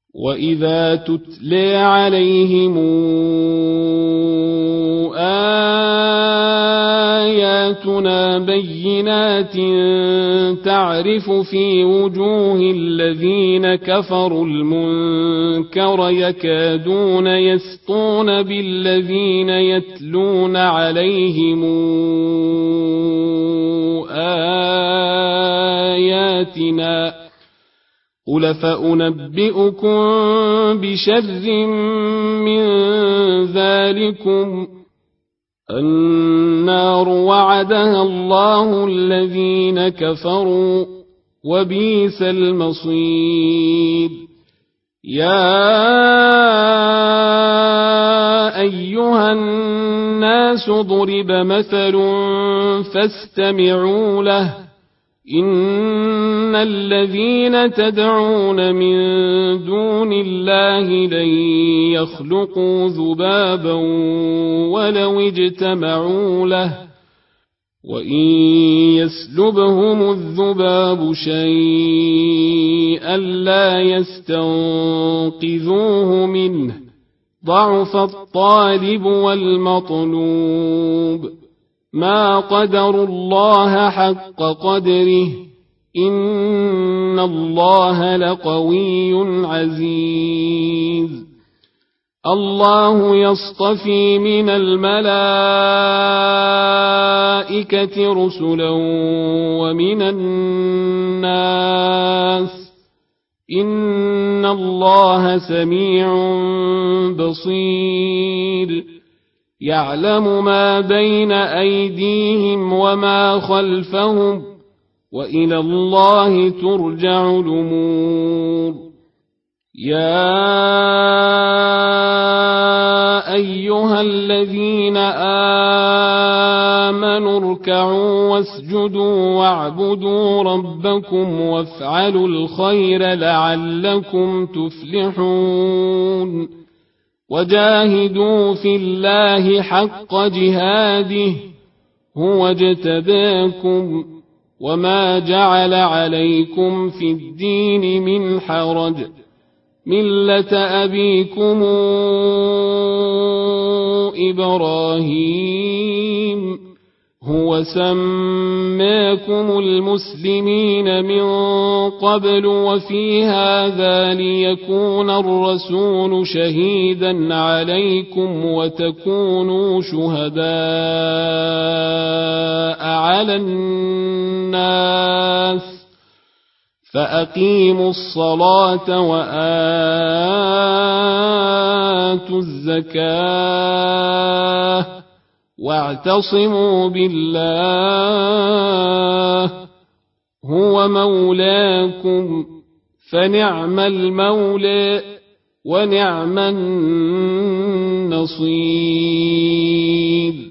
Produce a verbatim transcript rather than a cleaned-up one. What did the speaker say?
وإذا تتلى عليهم آياتنا بينات تعرف في وجوه الذين كفروا المنكر يكادون يسطون بالذين يتلون عليهم آياتنا قل فأنبئكم بشر من ذلكم النار وعدها الله الذين كفروا وبئس المصير يا أيها الناس ضرب مثل فاستمعوا له إن الذين تدعون من دون الله لن يخلقوا ذبابا ولو اجتمعوا له وإن يسلبهم الذباب شيئا لا يستنقذوه منه ضعف الطالب والمطلوب ما قدروا الله حق قدره إن الله لقوي عزيز الله يصطفي من الملائكة رسلا ومن الناس إن الله سميع بصير يعلم ما بين أيديهم وما خلفهم وإلى الله ترجع الأمور يا أيها الذين آمنوا اركعوا واسجدوا واعبدوا ربكم وافعلوا الخير لعلكم تفلحون وجاهدوا في الله حق جهاده هو اجتباكم وما جعل عليكم في الدين من حرج ملة أبيكم إبراهيم هو سماكم المسلمين من قبل وفي هذا ليكون الرسول شهيدا عليكم وتكونوا شهداء على الناس فأقيموا الصلاة وآتوا الزكاة واعتصموا بالله هو مولاكم فنعم المولى ونعم النصير